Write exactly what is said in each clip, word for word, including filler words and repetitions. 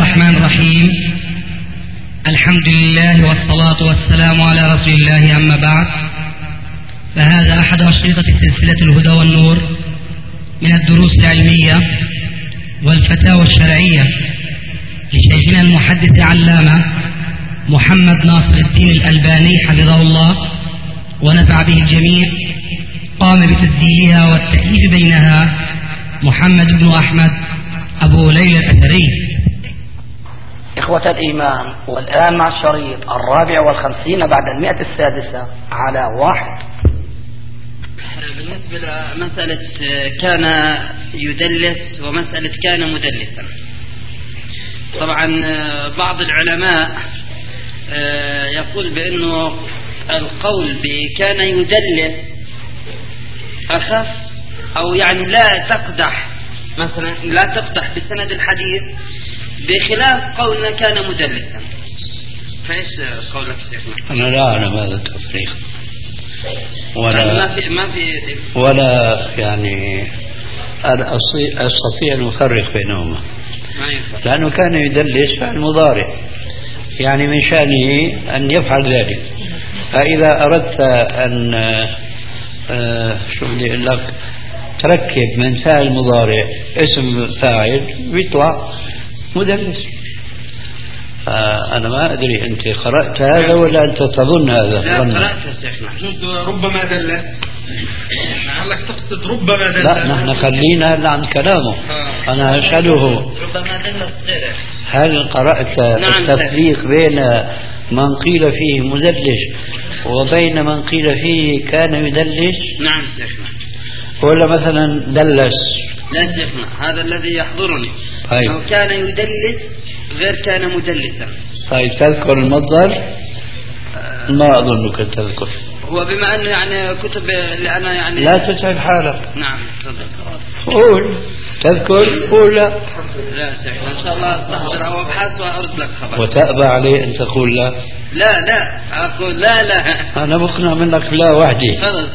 الرحمن الرحيم. الحمد لله والصلاة والسلام على رسول الله، أما بعد، فهذا أحد أشرطة سلسلة الهدى والنور من الدروس العلمية والفتاوى الشرعية لشيخنا المحدث العلامة محمد ناصر الدين الألباني حفظه الله ونفع به الجميع. قام بتسجيلها والتأليف بينها محمد بن أحمد أبو ليلى الأثري. إخوة الإيمان، والآن مع الشريط الرابع والخمسين بعد المئة السادسة على واحد. بالنسبة لمسألة كان يدلس ومسألة كان مدلسا، طبعا بعض العلماء يقول بأنه القول بكان يدلس أخف، أو يعني لا تقدح، مثلا لا تقدح بسند الحديث، بخلاف قولنا كان مدلسا. فايش قولك شيخنا؟ أنا لا أعلم هذا التفريق، ولا ما في ما في ولا يعني أنا أستطيع أن أفرق بينهما، لأنه كان يدلس فعل مضارع، يعني من شأنه أن يفعل ذلك. فإذا أردت أن آه شو بدي أقول لك تركب من فاعل مضارع اسم فاعل بيطلع مدلس. آه أنا ما أدري أنت قرأت هذا ولا أنت تظن هذا؟ لا قرأت يا شيخنا. ربما دلس، لعلك تقصد ربما دلس. لا نحن خلينا عن كلامه. آه. أنا أسأله ربما دلس غيره. هل قرأت نعم التفريق بين من قيل فيه مدلس وبين من قيل فيه كان يدلس؟ نعم شيخنا. ولا مثلا دلس؟ لا شيخنا، هذا الذي يحضرني. طيب. لو كان يدلس غير كان مدلسا. طيب تذكر المصدر؟ آه ما أظنك تذكر. هو بما أنه يعني كتب اللي أنا يعني لا تتعب حالك. نعم تفضل. قول تذكر قول لا. لا شيخنا إن شاء الله أستحضر أو أبحث وأرد لك خبر. وتأبى عليه أن تقول لا؟ لا لا أقول لا لا. أنا مقنع منك لا وحدي.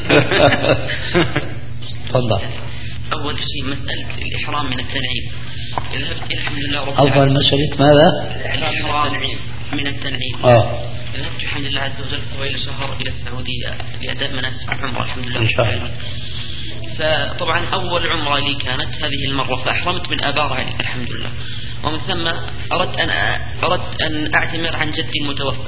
تفضل. أول شيء مسألة الإحرام من التنعيم. ذهبت الحمد لله رب العالمين. أول مسألة ماذا؟ الإحرام من التنعيم. آه. ذهبت الحمد لله عز وجل طويل شهر إلى السعودية لأداء مناسك العمرة الحمد لله. إن شاء الله. فطبعا أول عمرة لي كانت هذه المرة، فأحرمت من آبار علي الحمد لله، ومن ثم أردت أن أردت أن أعتمر عن جدي المتوفى،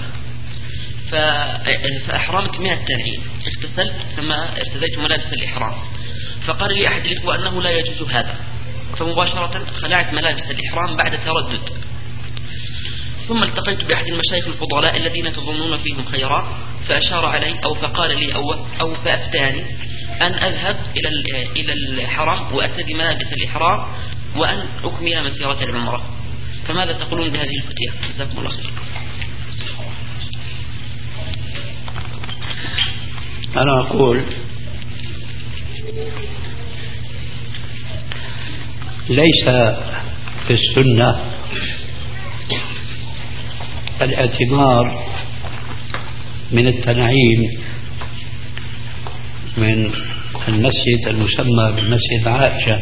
فأحرمت من التنعيم. اغتسلت ثم ارتديت ملابس الإحرام، فقال لي أحد الإخوة أنه لا يجوز هذا، فمباشرة خلعت ملابس الإحرام بعد تردد. ثم التقيت بأحد المشايخ الفضلاء الذين تظنون فيهم خيرا، فأشار علي أو فقال لي أو, أو فأفتاني أن أذهب إلى إلى الحرم وأرتدي ملابس الإحرام وأن أكمل مسيرة العمرة. فماذا تقولون بهذه الفتية؟ جزاكم الله خير. أنا أقول ليس في السنة الاعتمار من التنعيم من المسجد المسمى بمسجد عائشة،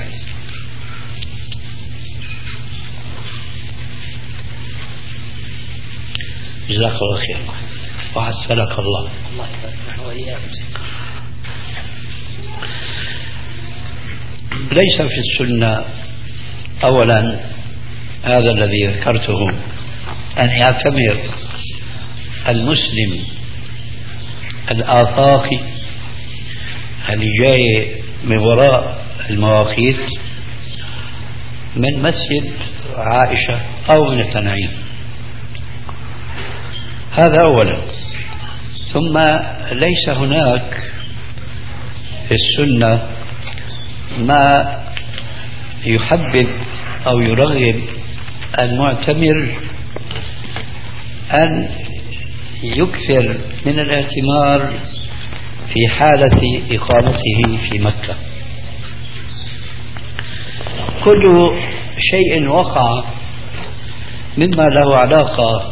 جزاك الله خير وعسلك الله. ليس في السنة أولا هذا الذي ذكرته أن يعتمر المسلم الآفاقي اللي جاي من وراء المواقيت من مسجد عائشة أو من التنعيم، هذا أولا. ثم ليس هناك في السنة ما يحبب أو يرغب المعتمر أن يكثر من الاعتمار في حالة إقامته في مكة. كل شيء وقع مما له علاقة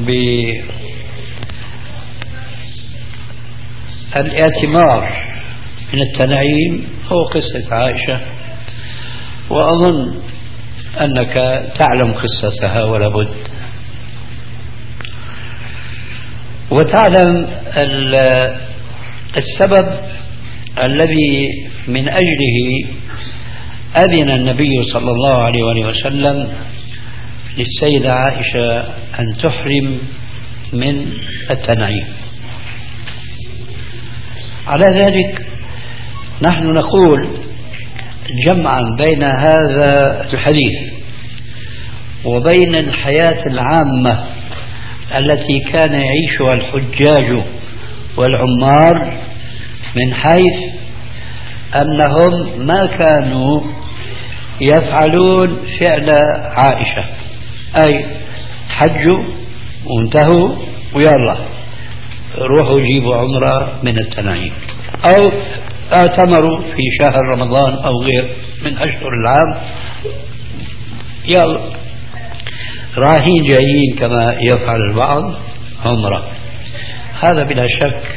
بالاعتمار من التنعيم هو قصة عائشة، وأظن أنك تعلم قصتها ولا بد، وتعلم السبب الذي من أجله أذن النبي صلى الله عليه وآله وسلم للسيدة عائشة أن تحرم من التنعيم. على ذلك نحن نقول جمعا بين هذا الحديث وبين الحياة العامة التي كان يعيشها الحجاج والعمار، من حيث أنهم ما كانوا يفعلون فعل عائشة، أي حجوا وانتهوا ويلا روحوا جيبوا عمرة من التنعيم، أو اعتمروا في شهر رمضان أو غير من أشهر العام، يلا رايحين جايين كما يفعل البعض عمرة. هذا بلا شك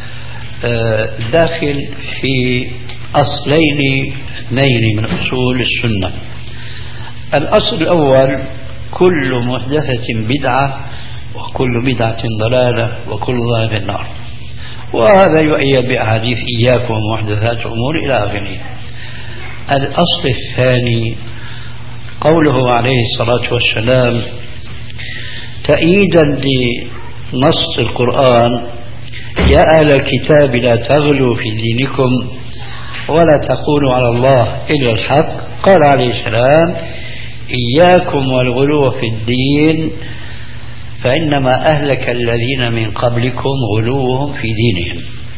داخل في أصلين اثنين من أصول السنة. الأصل الأول: كل محدثة بدعة وكل بدعة ضلالة وكل ضلالة في النار، وهذا يؤيد بأحاديث إياكم ومحدثات الأمور إلى آخره. الأصل الثاني قوله عليه الصلاة والسلام تأييدا لنص القرآن: يا أهل الكتاب لا تغلوا في دينكم ولا تقولوا على الله إلا الحق. قال عليه السلام: إياكم والغلو في الدين فإنما أهلك الذين من قبلكم غلوهم في دينهم.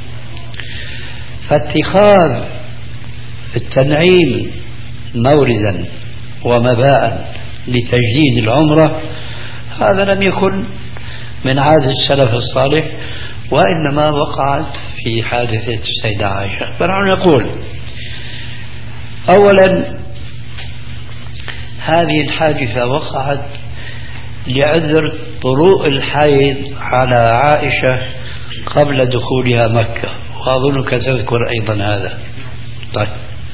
فاتخاذ التنعيم موردا ومباء لتجديد العمرة هذا لم يكن من عادة السلف الصالح، وإنما وقعت في حادثة السيدة عائشة. فنحن نقول أولا هذه الحادثة وقعت لعذر طروء الحيض على عائشة قبل دخولها مكة، وأظنك تذكر أيضا هذا. طيب،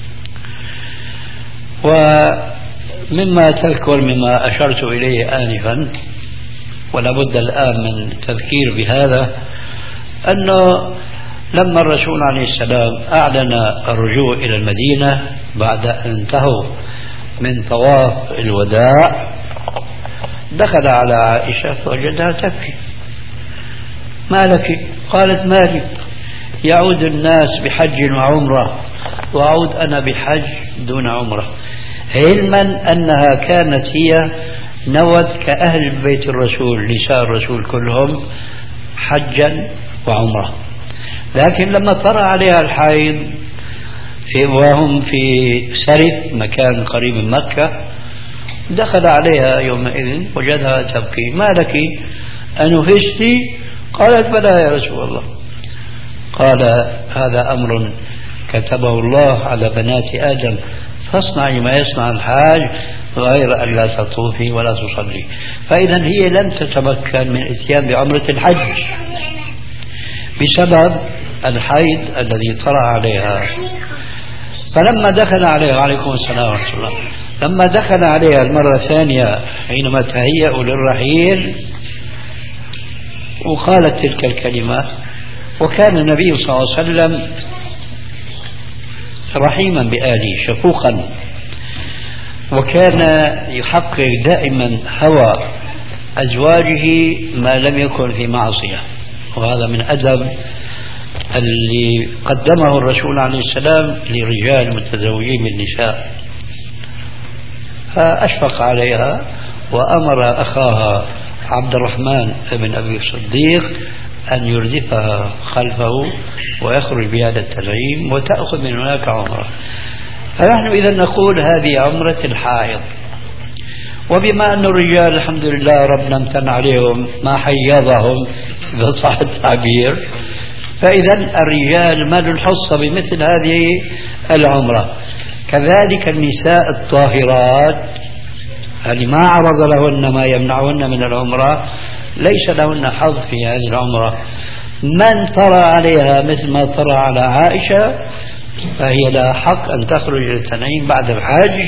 ومما تذكر مما أشرت إليه آنفا ولا بد الآن من التذكير بهذا، أنه لما الرسول عليه السلام أعلن الرجوع إلى المدينة بعد أن انتهوا من طواف الوداع، دخل على عائشة فوجدها تبكي. ما لك؟ قالت: ما لي، يعود الناس بحج وعمرة وأعود أنا بحج دون عمرة، علما أنها كانت هي نوت كأهل بيت الرسول، نساء الرسول كلهم حجا وعمرة. لكن لما طرأ عليها الحيض في وهم في سرف مكان قريب من مكة، دخل عليها يومئذ وجدها تبكي. ما لك؟ أنفستي؟ قالت: بلى يا رسول الله. قال: هذا أمر كتبه الله على بنات آدم، فاصنعي ما يصنع الحاج غير أن لا تطوفي ولا تصلي. فإذا هي لم تتمكن من الاتيان بعمرة الحج بسبب الحيض الذي طرأ عليها. فلما دخل عليها، عليكم السلام ورحمة الله، لما دخل عليها المرة الثانية حينما تهيأوا للرحيل وقالت تلك الكلمات، وكان النبي صلى الله عليه وسلم رحيما بآله شفوقا، وكان يحقق دائما هوى أزواجه ما لم يكن في معصية، وهذا من أدب اللي قدمه الرسول عليه السلام لرجال متزوجين بالنساء. فأشفق عليها وأمر أخاها عبد الرحمن بن أبي الصديق أن يردفها خلفه ويخرج بهذا التنعيم وتأخذ من هناك عمرة. فنحن إذا نقول هذه عمرة الحائض. وبما أن الرجال الحمد لله ربنا امتن عليهم ما حيضهم بصح التعبير، فإذا الرجال ما لهم حصة بمثل هذه العمرة. كذلك النساء الطاهرات اللي ما عرض لهن ما يمنعهن من العمرة ليس لهن حظ في هذه العمرة. من طرأ عليها مثل ما طرأ على عائشة فهي لها حق أن تخرج للتنعيم بعد الحج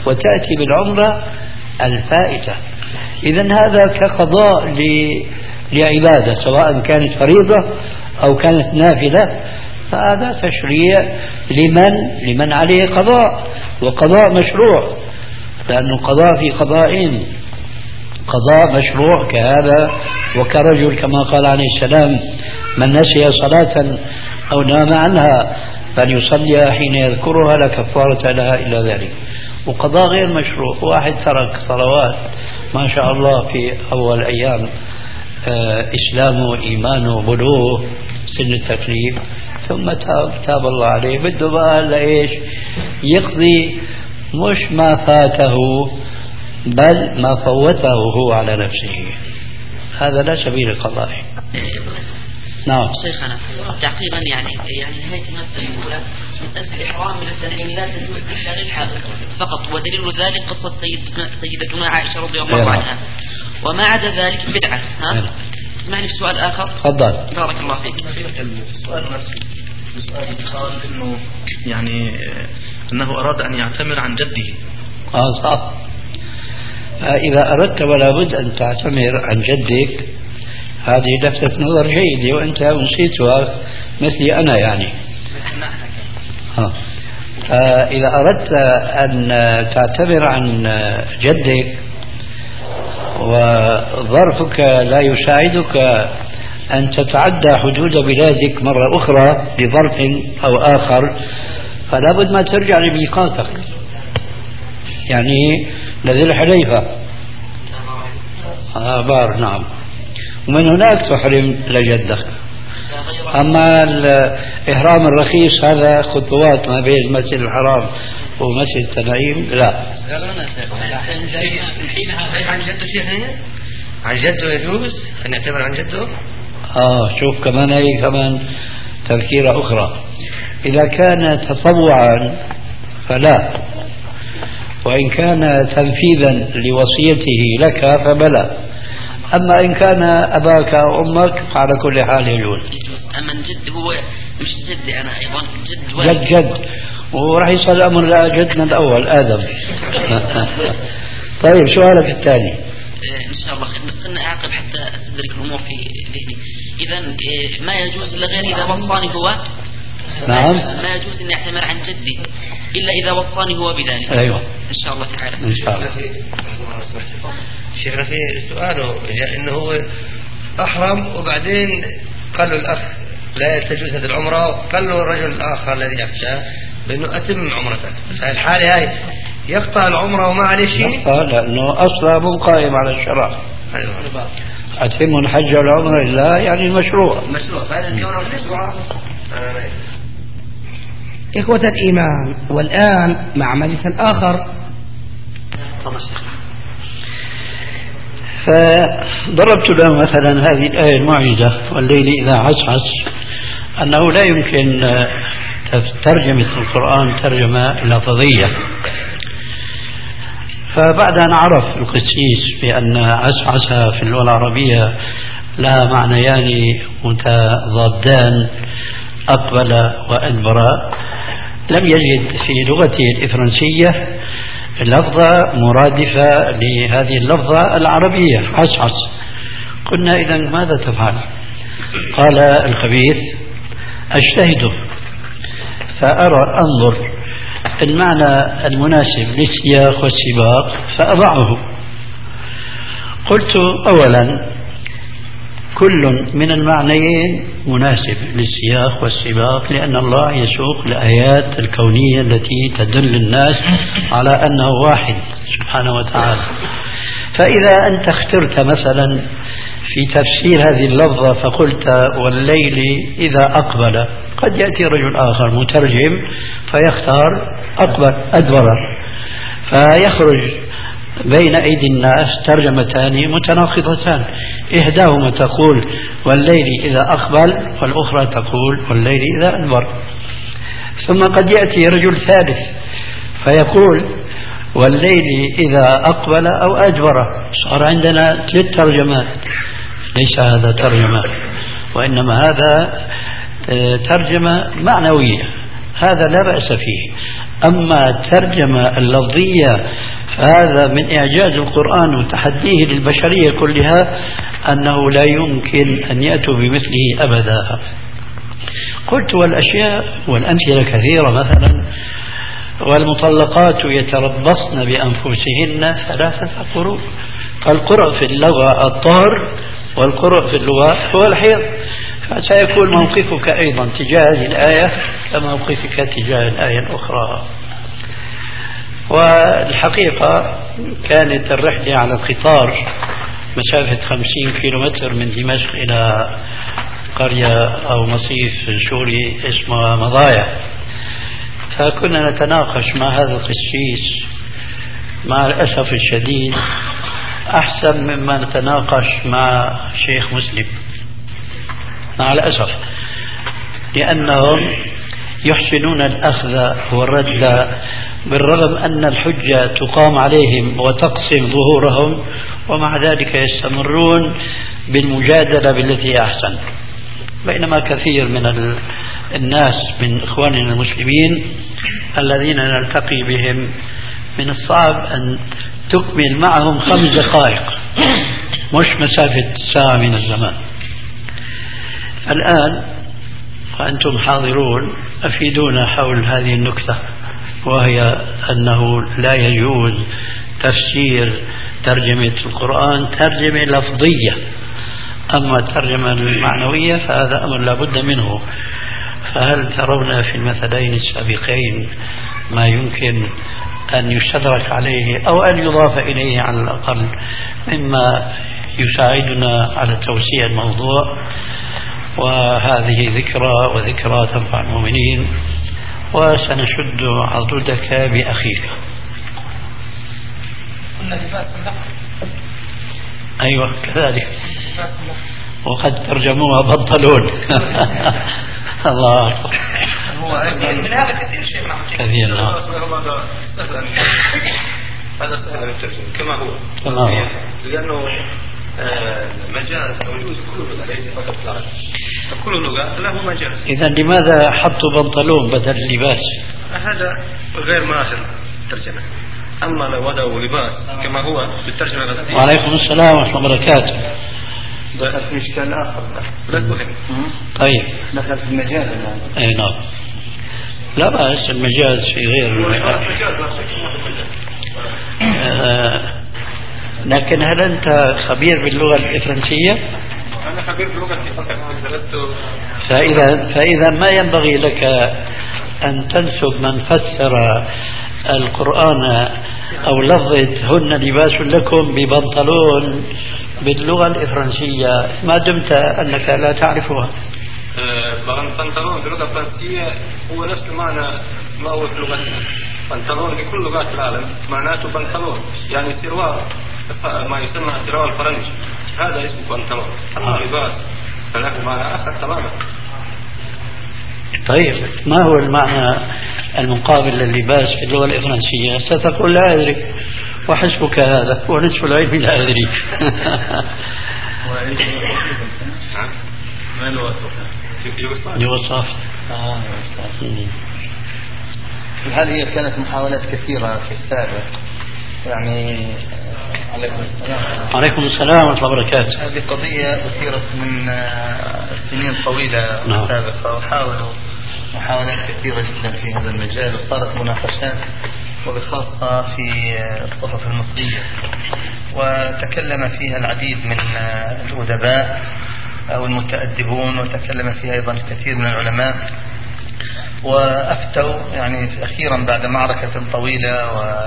وتأتي بالعمرة الفائتة. إذن هذا كقضاء لعبادة سواء كانت فريضة أو كانت نافلة، فهذا تشريع لمن لمن عليه قضاء، وقضاء مشروع، لأنه قضاء في قضاءين: قضاء مشروع كهذا وكرجل كما قال عليه السلام: من نسي صلاة أو نام عنها فليصلي حين يذكرها لا كفارة لها إلا ذلك. وقضاء غير مشروع: واحد ترك صلوات ما شاء الله في أول أيام آه إسلامه إيمانه بلوغ سن التكليف، ثم تاب, تاب الله عليه، بده بقى لإيش يقضي مش ما فاته بل ما فوته هو على نفسه. هذا لا سبيل القضاء. نعم شيخنا تعقيبا يعني يعني نهاية المسألة الأولى مسألة الإحرام من التنعيم لا تجوز إلا للحاضر فقط، ودليل ذلك قصة سيدتنا, سيدتنا عائشة رضي الله عنها، وما عدا ذلك بدعة. ها اسمعني في سؤال آخر. تفضل. بارك الله فيك. السؤال نفسه السؤال قال إنه يعني أنه أراد أن يعتمر عن جده. آه صح. إذا أردت ولا بد أن تعتمر عن جدك، هذه لفتة نظر جيدة وأنت نسيتها مثلي أنا يعني. ها. إذا أردت أن تعتمر عن جدك وظرفك لا يساعدك أن تتعدى حدود بلادك مرة أخرى لظرف أو آخر، فلا بد ما ترجع لميقاتك، يعني لذي الحليفة. آه بار نعم. ومن هناك تحرم لجدك. أما الإحرام الرخيص هذا خطوات ما بين المسجد الحرام ومسجد التنعيم لا. عن جده شيخ عن جده يجوز أن يعتبر عن جده؟ آه شوف كمان هي كمان تذكيرة أخرى. إذا كان تطوعا فلا، وإن كان تنفيذا لوصيته لك فبلا. أما إن كان أباك أو أمك فعلى كل حال يجوز. أما الجد هو مش جدي أنا أيضا جد جد جد وراح يصل الأمر لجدنا الأول آدم. طيب سؤالك الثاني. إن شاء الله خير، بس أنا أعقب حتى أستدرك الأمور في ذهني. إذا ما يجوز إلا غير إذا وصاني هو. نعم. ما يجوز أن يعتمر عن جدي إلا إذا وصاني هو بذلك. أيوة. إن شاء الله تعالى. إن شاء الله. شيخنا في سؤاله إنه هو أحرم وبعدين قال له الأخ لا تجوز هذه العمرة، قال له الرجل الآخر الذي أفتى بأنه أتم عمرتك. في الحالة هاي يقطع العمرة وما عليه شيء؟ يقطع لأنه أصلا مو قائم على الشرع. أتم الحج والعمرة لله يعني المشروع. مشروع فهذا الكون مشروع. إخوة الإيمان، والآن مع مجلس آخر. فضربت له مثلا هذه الآية المعجزة: والليل إذا عسعس، أنه لا يمكن ترجمة القرآن ترجمة لفظية. فبعد أن عرف القسيس بأن عسعس في اللغة العربية لها معنيان متضادان، أقبل وأدبر، لم يجد في لغته الإفرنسية لفظة مرادفة لهذه اللفظة العربية عسعس. قلنا إذن ماذا تفعل؟ قال الخبيث: أجتهد فأرى أنظر المعنى المناسب للسياق والسباق فأضعه. قلت: أولا كل من المعنيين مناسب للسياق والسباق، لأن الله يسوق الآيات الكونية التي تدل الناس على أنه واحد سبحانه وتعالى. فإذا أنت اخترت مثلا في تفسير هذه اللفظة فقلت: والليل إذا أقبل، قد يأتي رجل آخر مترجم فيختار أقبل أدبر، فيخرج بين أيدي الناس ترجمتان متناقضتان، إحداهما تقول والليل إذا أقبل، والأخرى تقول والليل إذا أدبر. ثم قد يأتي رجل ثالث فيقول والليل إذا أقبل أو أدبر، صار عندنا ثلاث ترجمات. ليس هذا ترجمة، وإنما هذا ترجمة معنوية، هذا لا بأس فيه. أما الترجمة اللفظية فهذا من إعجاز القرآن وتحديه للبشرية كلها أنه لا يمكن أن يأتوا بمثله أبدا. قلت والأشياء والأمثلة كثيرة، مثلا والمطلقات يتربصن بأنفسهن ثلاثة قروء. القرء في اللغة الطهر والقرء في اللغة هو الحيض، فسيكون موقفك أيضا تجاه هذه الآية كموقفك تجاه الآية الأخرى. والحقيقة كانت الرحلة على القطار مسافة خمسين كيلومتر من دمشق إلى قرية أو مصيف سوري اسمها مضايا، فكنا نتناقش مع هذا القسيس مع الأسف الشديد أحسن مما نتناقش مع شيخ مسلم، مع الأسف، لأنهم يحسنون الأخذ والرد بالرغم أن الحجة تقام عليهم وتقسم ظهورهم، ومع ذلك يستمرون بالمجادلة بالتي أحسن. بينما كثير من الناس من إخواننا المسلمين الذين نلتقي بهم من الصعب أن تكمل معهم خمس دقائق، مش مسافة ساعة من الزمان. الآن وأنتم حاضرون أفيدونا حول هذه النكتة، وهي أنه لا يجوز تفسير ترجمة القرآن ترجمة لفظية، أما الترجمة المعنوية فهذا أمر لا بد منه. فهل ترون في المثلين السابقين ما يمكن أن يستدرك عليه أو أن يضاف إليه على الأقل مما يساعدنا على توسيع الموضوع؟ وهذه ذكرى وذكرى تنفع المؤمنين، وسنشد عضدك بأخيك. أيوة كذلك، وقد ترجموها بنطلون. الله أكبر. من هذا كثير شيء كثير. هذا سهل الترجمة كما هو، كما هو، لأنه مجاز موجود كل لغة ليس فقط لغة، كل لغة له مجاز. إذا لماذا حطوا بنطلون بدل اللباس؟ هذا غير ماهر الترجمة. أما لو وضعوا لباس كما هو بالترجمة الرسمية. وعليكم السلام ورحمة الله وبركاته. دخل في إشكال آخر لا مهم. طيب دخل في المجاز الآن. أي نعم، لا بأس المجاز في غير آه. لكن هل أنت خبير باللغة الفرنسية؟ أنا خبير باللغة الفرنسية. فإذا فإذا ما ينبغي لك أن تنسب من فسر القرآن أو لفظة هن لباس لكم ببنطلون باللغة الفرنسية ما دمت أنك لا تعرفها. بنطلون باللغة الفرنسية هو نفس المعنى ما هو في لغة بنطلون في كل لغات العالم، معناته بنطلون يعني سروال، ما يسمى سروال الفرنسي، هذا اسمه بنطلون. أما لباس فله معنى آخر تماما. طيب ما هو المعنى المقابل لللباس في اللغة الفرنسية؟ ستقول لا أدري، وحسبك هذا ونصف العلم لا أدري. يوصف. هذه كانت محاولات كثيرة في السابق، يعني عليكم السلام. عليكم السلام ورحمة الله وبركاته. هذه قضية أثيرت من سنين طويلة نعم. سابقة، وحاولوا محاولات كثيرة جدا في هذا المجال، وصارت مناقشات وبخاصة في الصحف المصرية، وتكلم فيها العديد من الأدباء أو المتأدبون، وتكلم فيها أيضا كثير من العلماء، وأفتوا يعني أخيرا بعد معركة طويلة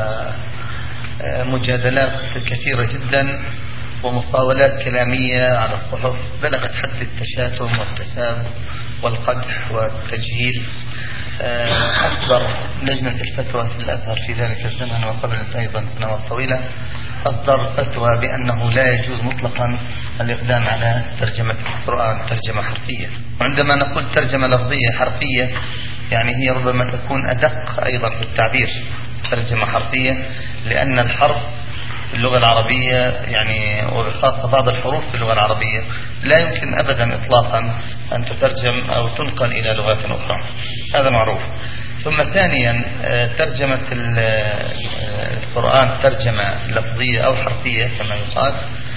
ومجادلات كثيرة جدا ومصاولات كلامية على الصحف بلغت حد التشاتم والتساب والقدح والتجهيل. أكبر لجنة الفتوى في الأزهر في ذلك الزمن وقبل أيضا سنوات طويلة أصدر فتوى بأنه لا يجوز مطلقا الإقدام على ترجمة القرآن ترجمة حرفية. وعندما نقول ترجمة لفظية حرفية يعني هي ربما تكون أدق أيضا في التعبير ترجمة حرفية، لأن الحرف في اللغة العربية يعني وبخاصة بعض الحروف في اللغة العربية لا يمكن أبدا إطلاقا أن تترجم أو تنقل إلى لغات أخرى، هذا معروف. ثم ثانيا ترجمة القرآن ترجمة لفظية أو حرفية كما يقال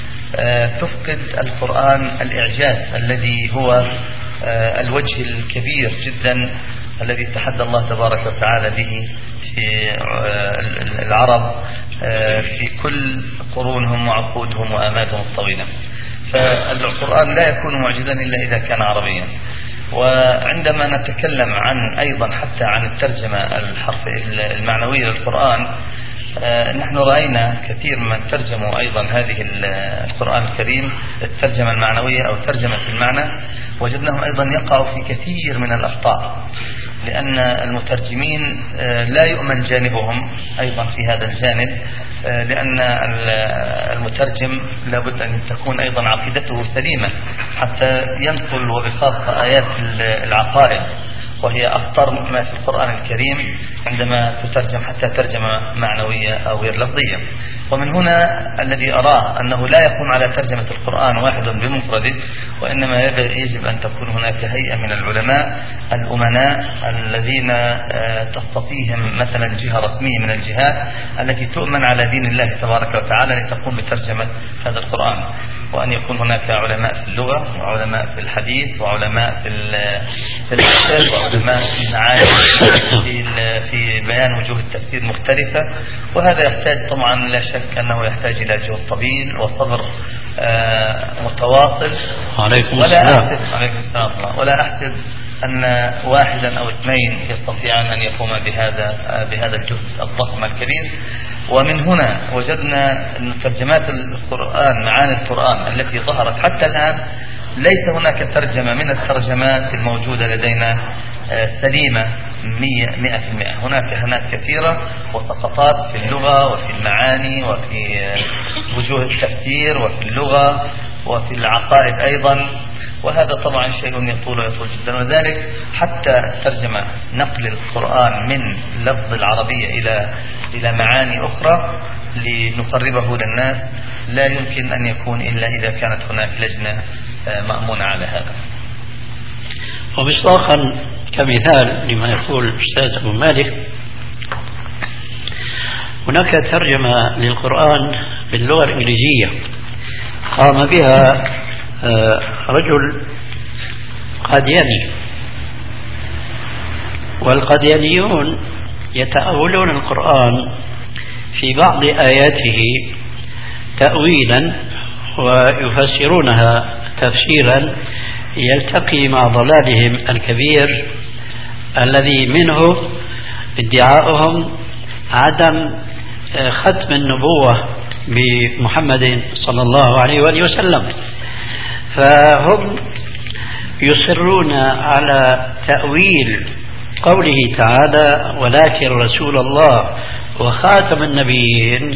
تفقد القرآن الإعجاز الذي هو الوجه الكبير جدا الذي تحدى الله تبارك وتعالى به في العرب في كل قرونهم وعقودهم وآمادهم الطويلة. فالقرآن لا يكون معجزا إلا إذا كان عربيا. وعندما نتكلم عن أيضا حتى عن الترجمة الحرف المعنوية للقرآن، نحن رأينا كثير من ترجموا أيضا هذه القرآن الكريم الترجمة المعنوية أو ترجمة المعنى، وجدناهم أيضا يقعوا في كثير من الأخطاء، لأن المترجمين لا يؤمن جانبهم أيضا في هذا الجانب، لأن المترجم لابد أن تكون أيضا عقيدته سليمة حتى ينقل وبخاصة آيات العقائد، وهي أخطر ما في القرآن الكريم عندما تترجم حتى ترجمة معنوية أو غير لفظية. ومن هنا الذي أراه أنه لا يكون على ترجمة القرآن واحد بمفرده، وإنما يجب أن تكون هناك هيئة من العلماء الأمناء الذين تستطيعهم مثلا جهة رسمية من الجهات التي تؤمن على دين الله تبارك وتعالى لتقوم بترجمة هذا القرآن، وأن يكون هناك علماء في اللغة وعلماء في الحديث وعلماء في الفقه وعلماء في المعاني في في بيان وجوه التفسير مختلفة. وهذا يحتاج طبعا لا شك أنه يحتاج إلى جهد طويل وصبر متواصل. عليكم ولا السلام. أحسب عليكم السلام ولا أحسب أن واحدا أو اثنين يستطيعان أن يقوم بهذا بهذا الجهد الضخم الكبير. ومن هنا وجدنا أن ترجمات القرآن معاني القرآن التي ظهرت حتى الآن ليس هناك ترجمة من الترجمات الموجودة لدينا سليمة مئة في المئة. هناك هنات كثيرة وسقطات في اللغة وفي المعاني وفي وجوه التفسير وفي اللغة وفي العقائد أيضا، وهذا طبعا شيء يطول ويطول جدا. وذلك حتى ترجمة نقل القرآن من لفظ العربية إلى إلى معاني أخرى لنقربه للناس لا يمكن أن يكون إلا إذا كانت هناك لجنة مأمونة على هذا. ومصداقا كمثال لما يقول الأستاذ أبو مالك، هناك ترجمة للقرآن باللغة الإنجليزية قام بها رجل قادياني، والقاديانيون يتأولون القرآن في بعض آياته تأويلا ويفسرونها تفسيرا يلتقي مع ضلالهم الكبير الذي منه ادعاؤهم عدم ختم النبوة بمحمد صلى الله عليه وآله وسلم. فهم يصرون على تأويل قوله تعالى ولكن رسول الله وخاتم النبيين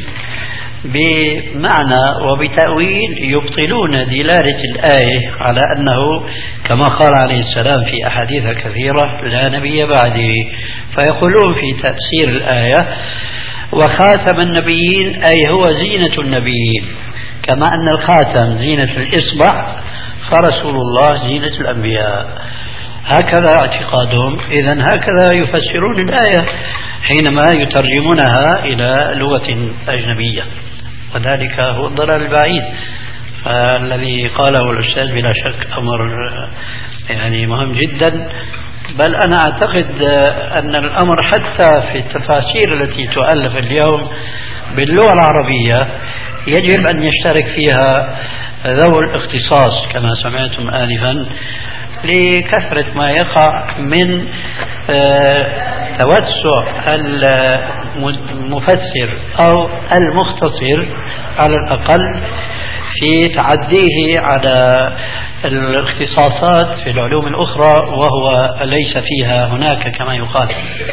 بمعنى وبتأويل يبطلون دلالة الآية على أنه كما قال عليه السلام في أحاديث كثيرة لا نبي بعده، فيقولون في تفسير الآية وخاتم النبيين أي هو زينة النبيين، كما أن الخاتم زينة الإصبع فرسول الله زينة الأنبياء. هكذا اعتقادهم. إذن هكذا يفسرون الآية حينما يترجمونها إلى لغة أجنبية، وذلك هو الضلال البعيد. فالذي قاله الأستاذ بلا شك أمر يعني مهم جدا، بل أنا أعتقد أن الأمر حتى في التفاسير التي تؤلف اليوم باللغة العربية يجب أن يشترك فيها ذوي الاختصاص كما سمعتم آنفا، لكثرة ما يقع من توسع المفسر أو المختصر على الأقل في تعديه على الاختصاصات في العلوم الأخرى وهو ليس فيها هناك كما يقال.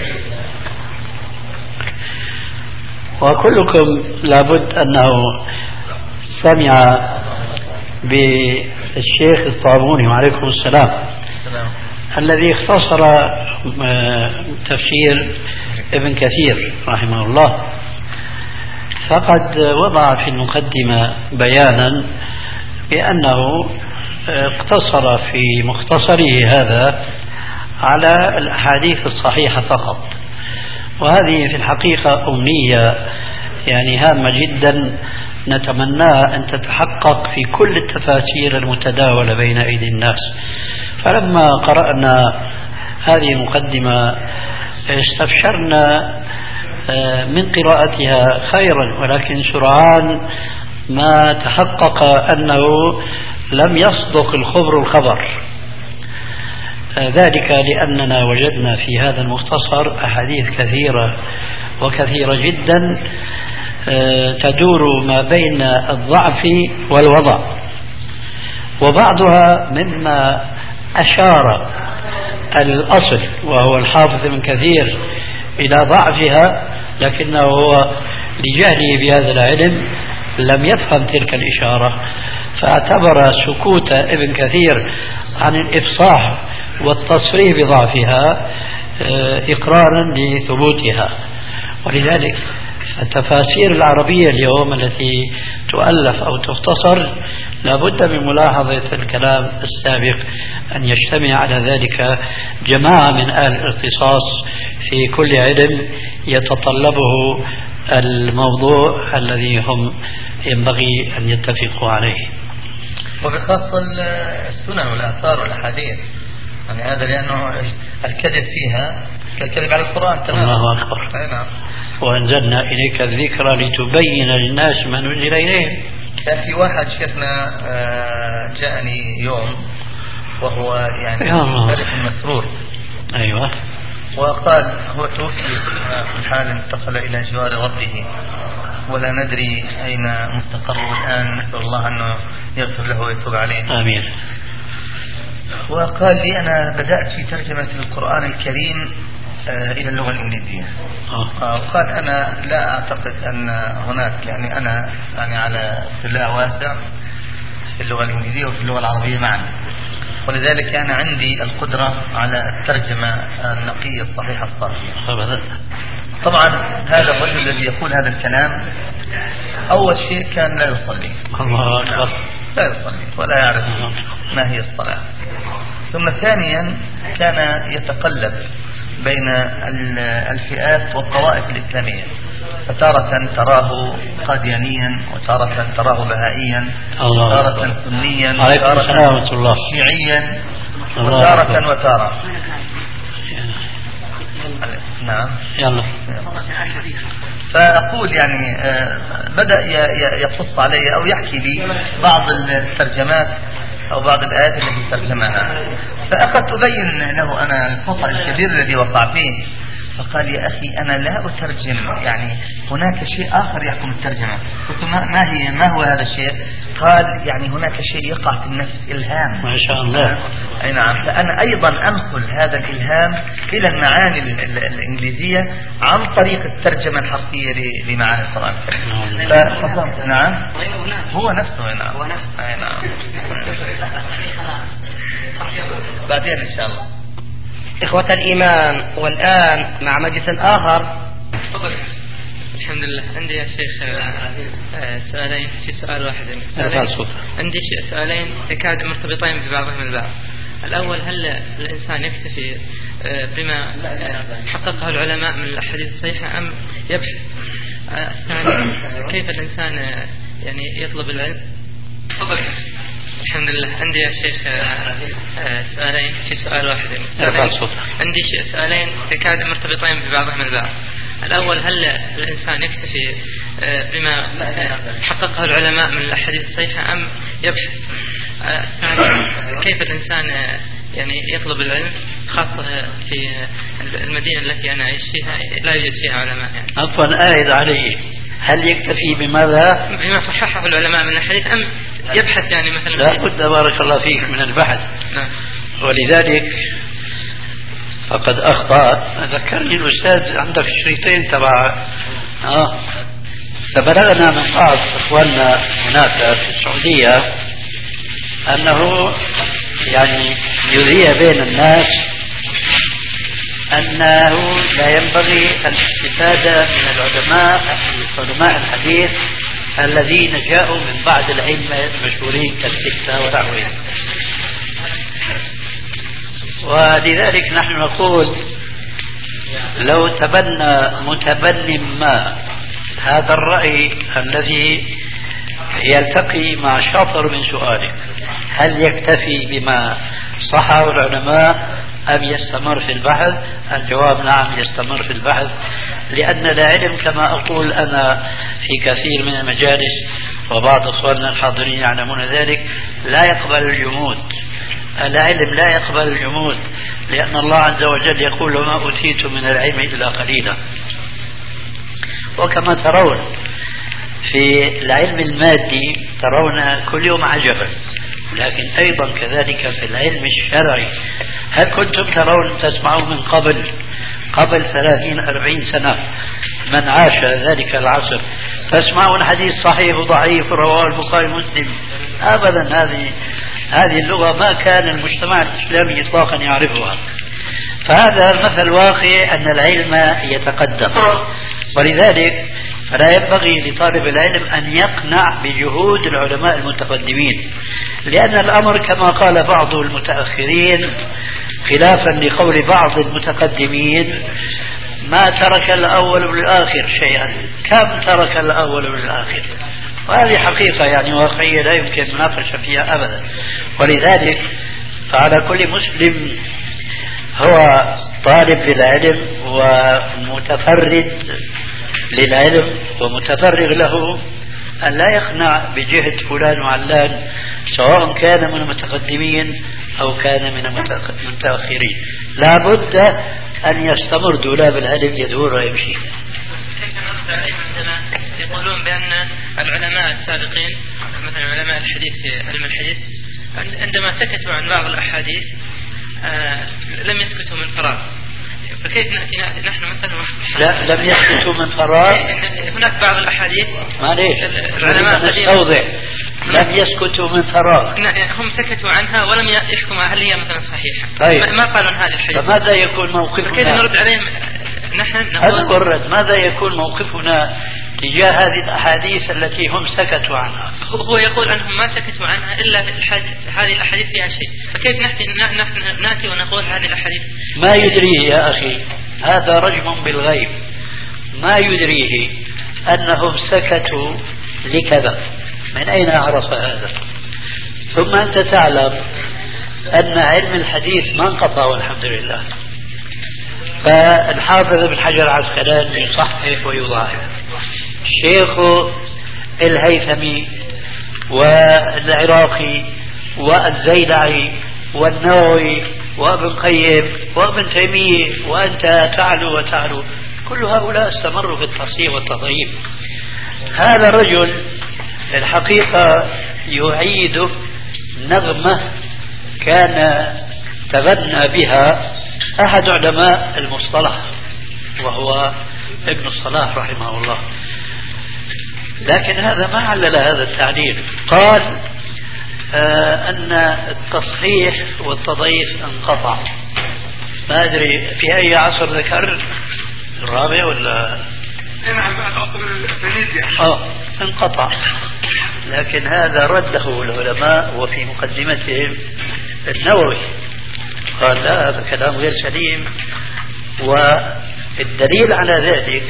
وكلكم لابد أنه سمع بالشيخ الصابوني وعليكم السلام الذي اختصر تفسير ابن كثير رحمه الله، فقد وضع في المقدمة بيانا بأنه اقتصر في مختصره هذا على الأحاديث الصحيحة فقط. وهذه في الحقيقة أمنية يعني هامة جدا نتمناها أن تتحقق في كل التفاسير المتداولة بين أيدي الناس. فلما قرأنا هذه المقدمة استبشرنا من قراءتها خيرا، ولكن سرعان ما تحقق أنه لم يصدق الخبر الخبر، ذلك لأننا وجدنا في هذا المختصر أحاديث كثيرة وكثيرة جدا تدور ما بين الضعف والوضع، وبعضها مما أشار الأصل وهو الحافظ ابن كثير إلى ضعفها، لكنه هو لجهله بهذا العلم لم يفهم تلك الإشارة، فاعتبر سكوت ابن كثير عن الإفصاح والتصريح بضعفها إقرارا لثبوتها. ولذلك التفاسير العربية اليوم التي تؤلف أو تختصر لابد من ملاحظة الكلام السابق أن يجتمع على ذلك جماعة من أهل الاختصاص في كل علم يتطلبه الموضوع الذي هم ينبغي أن يتفقوا عليه. وبخاصة السنن والآثار والأحاديث، يعني هذا لأنه الكذب فيها كالكذب على القرآن تماما. الله أكبر. نعم. وأنزلنا إليك الذكر لتبين للناس ما نزل إليهم. كان في واحد شيخنا جاءني يوم وهو يعني فرح مسرور. أيوة. وقال هو توفي في حال انتقل إلى جوار ربه ولا ندري أين مستقره الآن، نسأل الله أنه يغفر له ويتوب عليه. آمين. وقال لي أنا بدأت في ترجمة القرآن الكريم إلى اللغة الإنجليزية. وقال أنا لا أعتقد أن هناك، يعني أنا يعني على اطلاع واسع في اللغة الإنجليزية وفي اللغة العربية معا، ولذلك أنا عندي القدرة على الترجمة النقية الصحيحة الصافية. طبعا هذا الرجل الذي يقول هذا الكلام أول شيء كان لا يصلي. الله أكبر. لا يصلي ولا يعرف ما هي الصلاة. ثم ثانيا كان يتقلب بين الفئات والطوائف الإسلامية، فتارة تراه قاديانيا وتارة تراه بهائيا وتارة سنيا وتارة شيعيا وتارة وتارة. نعم. يلا. فأقول يعني بدأ يقص علي أو يحكي لي بعض الترجمات أو بعض الآيات التي ترجمها، فأخذت أبين له أنا الخطأ الكبير الذي وقع فيه. فقال يا أخي أنا لا أترجم، يعني هناك شيء آخر يحكم الترجمة. قلت ما هي ما هو هذا الشيء؟ قال يعني هناك شيء يقع في النفس، إلهام. ما شاء الله. أي نعم. فأنا أيضا أنقل هذا الإلهام إلى المعاني الإنجليزية عن طريق الترجمة الحرفية لمعاني القرآن الكريم. ففضلت. نعم. هو نفسه. نعم. أي نعم. بعدين إن شاء الله. إخوة الإيمان، والآن مع مجلس آخر. الحمد لله. عندي يا شيخ سؤالين في سؤال واحد. عندي سؤالين يكاد مرتبطين ببعضهم البعض. الأول هل الإنسان يكتفي بما حققه العلماء من الأحاديث الصحيحة أم يبحث؟ الثاني كيف الإنسان يعني يطلب العلم؟ الحمد لله. عندي يا شيخ سؤالين في سؤال واحد. عندي سؤالين يكاد مرتبطين ببعضهم البعض. الأول هل الإنسان يكتفي بما حققه العلماء من الأحاديث الصحيحة أم يبحث؟ الثاني كيف الإنسان يعني يطلب العلم، خاصة في المدينة التي أنا أعيش فيها لا يوجد فيها علماء. يعني عفوا آيد عليه، هل يكتفي بماذا؟ بما صححه العلماء من الحديث أم يبحث يعني مثلا؟ لا بد بارك الله فيك من البحث. نعم. ولذلك فقد أخطأ. ذكرني الأستاذ عندك شريطين تبع آه فبلغنا من بعض إخواننا هناك في السعودية أنه يعني يذيع بين الناس أنه لا ينبغي الاستفادة من العلماء علماء الحديث الذين جاءوا من بعد الأئمة المشهورين كالستة ونحوهم. ولذلك نحن نقول لو تبنى متبن ما هذا الرأي الذي يلتقي مع شطر من سؤالك، هل يكتفي بما صحه العلماء أم يستمر في البحث؟ الجواب نعم، يستمر في البحث، لأن العلم كما أقول أنا في كثير من المجالس وبعض أخواننا الحاضرين يعلمون ذلك، لا يقبل الجمود. العلم لا يقبل الجمود، لأن الله عز وجل يقول وما أوتيتم من العلم إلا قليلا. وكما ترون في العلم المادي ترون كل يوم عجبا، لكن أيضا كذلك في العلم الشرعي. هل كنتم ترون تسمعون من قبل قبل ثلاثين أربعين سنة من عاش ذلك العصر تسمعون حديث صحيح وضعيف رواه البخاري ومسلم؟ أبدا. هذه هذه اللغة ما كان المجتمع الإسلامي إطلاقا يعرفها. فهذا مثل واقع أن العلم يتقدم، ولذلك فلا ينبغي لطالب العلم أن يقنع بجهود العلماء المتقدمين، لأن الأمر كما قال بعض المتأخرين خلافا لقول بعض المتقدمين ما ترك الأول والآخر شيئا، كم ترك الأول والآخر، وهذه حقيقة يعني واقعية لا يمكن مناقشة فيها أبدا. ولذلك فعلى كل مسلم هو طالب للعلم ومتفرد للعلم ومتفرغ له أن لا يقنع بجهد فلان وعلان، سواء كان من المتقدمين أو كان من المتأخرين. لا بد أن يستمر دولاب العلم يدور ويمشي. عندما يقولون بأن العلماء السابقين مثلا علماء الحديث في علم الحديث عندما سكتوا عن بعض الأحاديث آه لم يسكتوا من فراغ، فكيف نأتي نحن مثلا؟ لا، لم يسكتوا من فراغ. هناك بعض الأحاديث معليش العلماء نستوضح، لم يسكتوا من فراغ، هم سكتوا عنها ولم يحكموا هل هي مثلا صحيحة. طيب. ما قالوا هذا الحديث، فماذا يكون موقفنا؟ كيف نرد عليهم نحن؟ هذا الرد، ماذا يكون موقفنا تجاه هذه الأحاديث التي هم سكتوا عنها؟ هو يقول أنهم ما سكتوا عنها إلا هذه الأحاديث فيها شيء، فكيف نحن نأتي ونقول هذه الأحاديث؟ ما يدريه يا أخي، هذا رجم بالغيب، ما يدريه أنهم سكتوا لكذا، من أين عرف هذا؟ ثم أنت تعلم أن علم الحديث ما انقطع والحمد لله. فالحافظ ابن حجر العسقلاني يصحح ويضاعف، الشيخ الهيثمي والعراقي والزيلعي والنووي وابن القيم وابن تيمية وأنت تعلو وتعلو، كل هؤلاء استمروا في التصحيح والتضعيف. هذا الرجل الحقيقة يعيد نغمة كان تبنى بها أحد علماء المصطلح وهو ابن الصلاح رحمه الله، لكن هذا ما علل هذا التعليل. قال آه أن التصحيح والتضعيف انقطع. ما أدري في أي عصر ذكر، الرابع ولا؟ نعم بعد عصر الفينيزيا. آه انقطع، لكن هذا رده العلماء وفي مقدمتهم النووي قال لا، هذا كلام غير سليم. والدليل على ذلك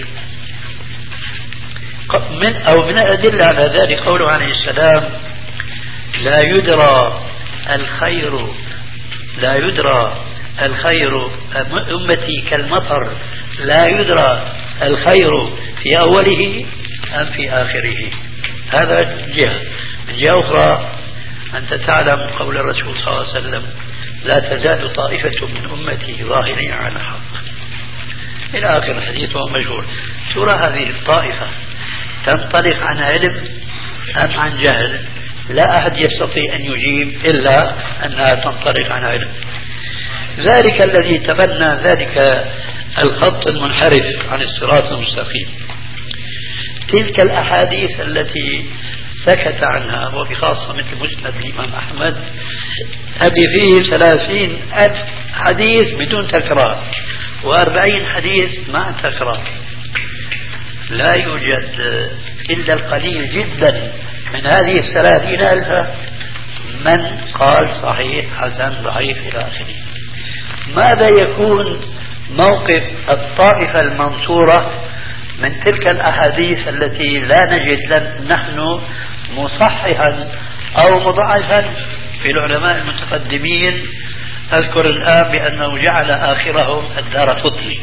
من أو من الأدلة على ذلك قوله عليه السلام لا يدرى الخير لا يدرى الخير أمتي كالمطر لا يدرى الخير في أوله أم في آخره. هذا جهة. من جهة أخرى أنت تعلم قول الرسول صلى الله عليه وسلم لا تزال طائفة من أمتي ظاهرين على الحق إلى آخر الحديث وهو مشهور. ترى هذه الطائفة تنطلق عن علم أم عن جهل؟ لا أحد يستطيع أن يجيب إلا أنها تنطلق عن علم. ذلك الذي تبنى ذلك الخط المنحرف عن الصراط المستقيم، تلك الأحاديث التي سكت عنها، وبخاصة مثل مسند الإمام أحمد الذي فيه ثلاثين ألف حديث بدون تكرار وأربعين حديث مع تكرار، لا يوجد إلا القليل جدا من هذه الثلاثين ألف من قال صحيح حسن ضعيف إلى آخره. ماذا يكون موقف الطائفة المنصورة من تلك الأحاديث التي لا نجد نحن مصححا أو مضاعفا في العلماء المتقدمين؟ أذكر الآن بأنه جعل آخرهم الدارقطني.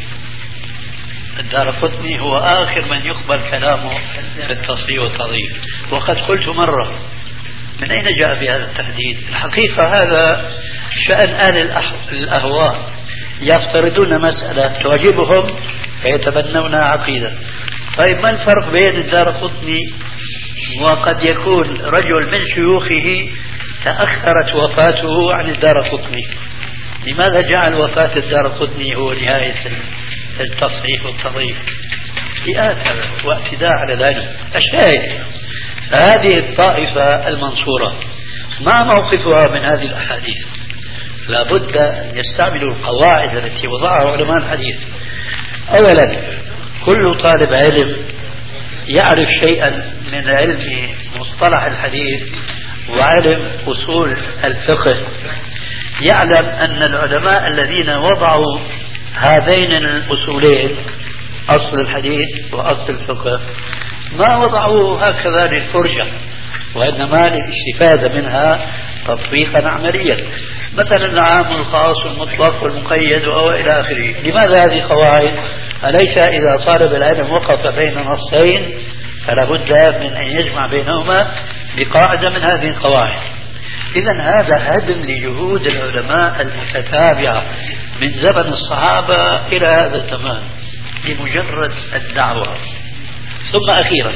الدارقطني هو آخر من يقبل كلامه في التصحيح والتضعيف. وقد قلت مرة، من أين جاء بهذا التحديد؟ الحقيقة هذا شأن أهل الأهواء، يفترضون مسألة تعجبهم فيتبنونها عقيدة. طيب ما الفرق بين الدارقطني وقد يكون رجل من شيوخه تأخرت وفاته عن الدارقطني؟ لماذا جعل وفاة الدارقطني هو نهاية التصحيح والتضعيف؟ إئاثة واعتداء على العلم. الشاهد، هذه الطائفة المنصورة ما موقفها من هذه الأحاديث؟ لابد أن يستعملوا القواعد التي وضعها علماء الحديث. أولا، كل طالب علم يعرف شيئا من علم مصطلح الحديث وعلم أصول الفقه يعلم أن العلماء الذين وضعوا هذين الأصولين، أصل الحديث وأصل الفقه، ما وضعوه هكذا للفرجة، وإنما للاستفادة منها تطبيقا عمليا، مثلا العام والخاص والمطلق والمقيد أو إلى آخره. لماذا هذه قواعد؟ أليس إذا طالب العلم وقف بين نصين فلا بد من أن يجمع بينهما بقاعدة من هذه القواعد؟ إذن هذا هدم لجهود العلماء المتتابعة من زمن الصحابة إلى هذا الزمان بمجرد الدعوة. ثم أخيرا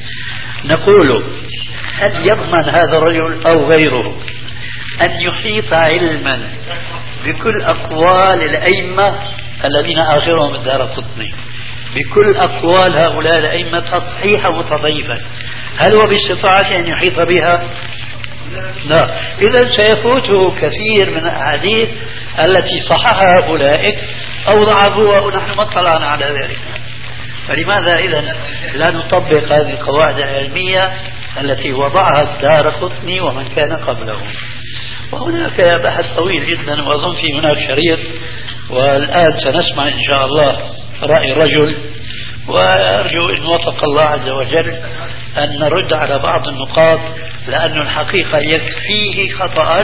نقول، هل يضمن هذا الرجل أو غيره أن يحيط علما بكل أقوال الأئمة الذين آخرهم الدارقطني، بكل أقوال هؤلاء الأئمة تصحيحا وتضعيفا؟ هل هو باستطاعته أن يحيط بها؟ لا. إذا سيفوته كثير من الأحاديث التي صححها أولئك أو ضعفوها ونحن ما اطلعنا على ذلك. فلماذا إذا لا نطبق هذه القواعد العلمية التي وضعها الدارقطني ومن كان قبله؟ وهناك بحث طويل جدا، وأظن في هناك شريط، والآن سنسمع إن شاء الله رأي الرجل، وأرجو إن وفق الله عز وجل أن نرد على بعض النقاط، لأن الحقيقة يكفيه خطأ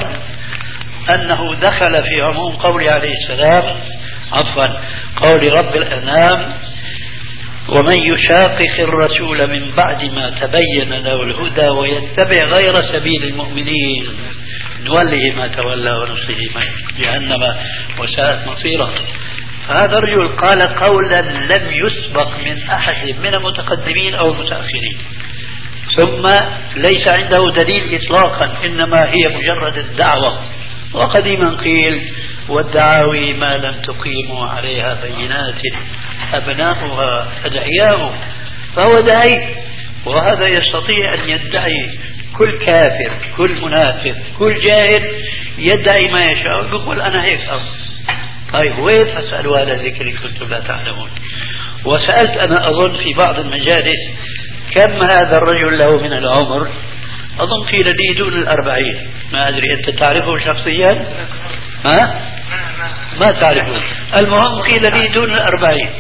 أنه دخل في عموم قول عليه السلام، عفوا قول رب الأنام: ومن يشاقق الرسول من بعد ما تبين له الهدى ويتبع غير سبيل المؤمنين نوله ما تولى ونصله ما جهنم وساءت مصيره. فهذا الرجل قال قولا لم يسبق من أحد من المتقدمين أو المتأخرين، ثم ليس عنده دليل إطلاقا، إنما هي مجرد الدعوة. وقديما قيل: والدعاوي ما لم تقيموا عليها بينات أبناؤها أدعياء. فهو داعي، وهذا يستطيع أن يدعي كل كافر، كل منافق، كل جاهل يدعي ما يشاء، يقول أنا هيك أصلا. طيب وين؟ فاسألوا أهل الذكر إن كنتم لا تعلمون. وسألت أنا أظن في بعض المجالس كم هذا الرجل له من العمر، أظن قيل لي دون الأربعين، ما أدري أنت تعرفه شخصيا؟ ها؟ ما تعرفه. المهم قيل لي دون الأربعين،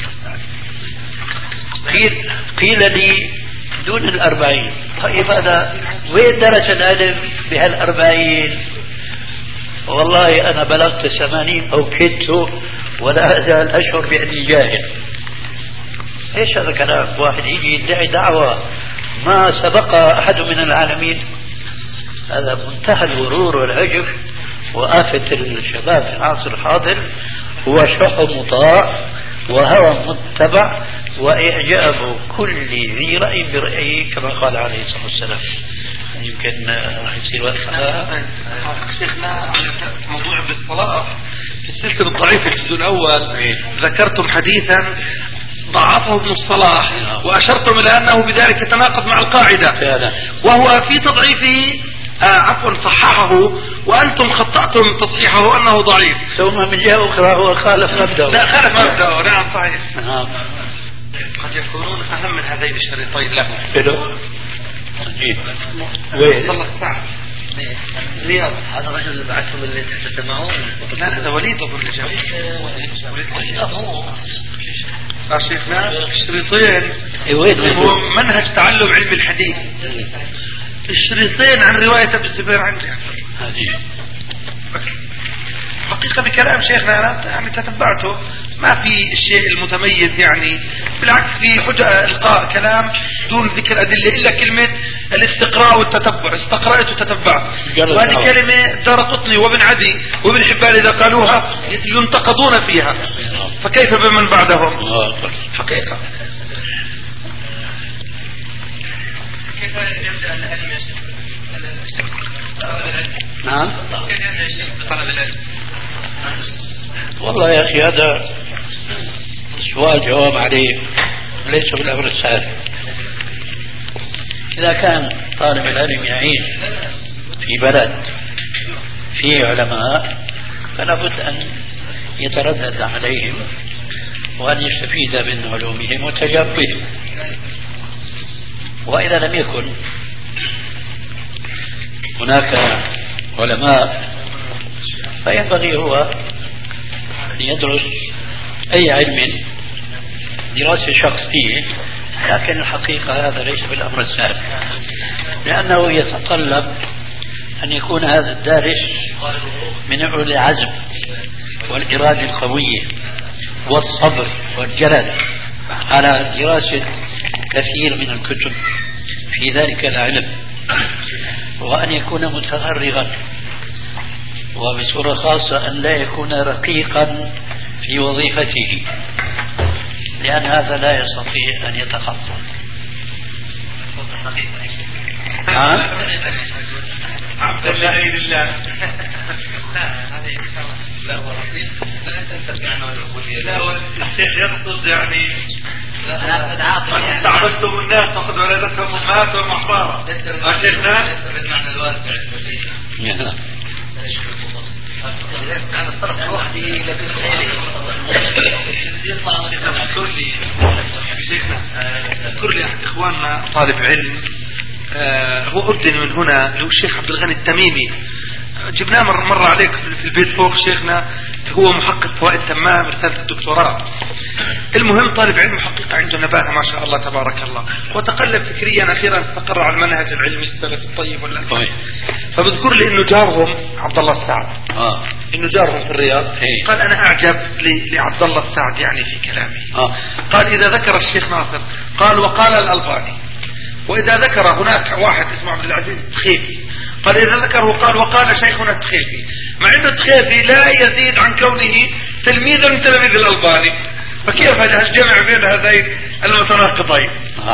قيل, قيل لي دون الأربعين. طيب هذا وين درس العلم بهالأربعين؟ والله أنا بلغت ثمانين أو كدت ولا أزال أشعر بأني جاهل. إيش هذا كلام؟ واحد يجي يدعي دعوة ما سبق أحد من العالمين، هذا منتهى الغرور والعجب وآفة الشباب في العصر الحاضر. هو شح مطاع وهوى متبع وإعجاب كل ذي رأي برأيه كما قال عليه الصلاة والسلام. يمكن راح يصير وقتها. شيخنا موضوع بالاصطلاح في السلسلة الضعيفة الجزء الأول ذكرتم حديثا ضعفه ابن الصلاح وأشرتم إلى أنه بذلك يتناقض مع القاعدة، وهو في تضعيفه آه عفوا صححه وأنتم خطأتم تصحيحه أنه ضعيف. ثم من جهة أخرى هو خالف مبدأه. لا خالف مبدأه، نعم صحيح. نعم. قد يكونون أهم من هذين الشريطين له. حلو. وين؟ والله الساعة. الرياض هذا الرجل اللي بعثهم اللي تحدث معه. لا هذا وليد أظن اللي جاب. وليد هو شيخنا الشريطين هو منهج تعلم علم الحديث. الشريطين عن رواية أبي الزبير عن جعفر هذه حقيقة بكلام شيخنا أنا يعني تتبعته ما في الشيء المتميز يعني بالعكس في حجة إلقاء كلام دون ذكر أدلة إلا كلمة الاستقراء والتتبع استقرأت وتتبعت وهذه كلمة دارقطني وابن عدي وابن حبان إذا قالوها ينتقدون فيها فكيف بمن بعدهم حقيقة. كيف يبدأ العلم يا شيخ؟ نعم كيف يبدأ يا شيخ بطلب العلم؟ والله يا أخي هذا سؤال جواب عليه ليس بالأمر السهل. إذا كان طالب العلم يعيش في بلد فيه علماء فلا بد أن يتردد عليهم وأن يستفيد من علومهم وتجاربهم. وإذا لم يكن هناك علماء فينبغي هو أن يدرس أي علم دراسة شخصية، لكن الحقيقة هذا ليس بالأمر السهل لأنه يتطلب أن يكون هذا الدارس من أولي العزم والإرادة القوية والصبر والجلد على دراسة كثير من الكتب في ذلك العلم، وأن يكون متفرغا وبصورة خاصة أن لا يكون رقيقا في وظيفته لأن هذا لا يستطيع أن يتخصص. ها؟ عبد الله لله. لا هو رقيق لا تنتفع عنه العبودية. لا هو الشيخ يقصد يعني استعبدتم الناس فقد ولدتهم أمهاتهم أحبارا. شيخنا بالمعنى الواسع أنا الطرف الوحدي لكن شيخنا اذكر لي أحد إخواننا طالب علم آه هو أردني من هنا اللي هو الشيخ عبد الغني التميمي، جبناه مرة, مرة عليك في البيت فوق شيخنا، هو محقق فوائد تمام رسالة الدكتوراه. المهم طالب علم محقق عنده نباهة ما شاء الله تبارك الله، وتقلب فكريا أخيرا استقر على المنهج العلمي السلف الطيب ولا طيب. فبذكر لي إنه جارهم عبد الله السعد آه. إنه جارهم في الرياض هي. قال أنا أعجب لعبد الله السعد يعني في كلامه آه. قال إذا ذكر الشيخ ناصر قال وقال الألباني، وإذا ذكر هناك واحد اسمه عبد العزيز التخيفي قال إذا ذكره قال وقال شيخنا التخيفي، مع أن التخيفي لا يزيد عن كونه تلميذا من تلاميذ الألباني، فكيف هذا الجمع بين هذين المتناقضين؟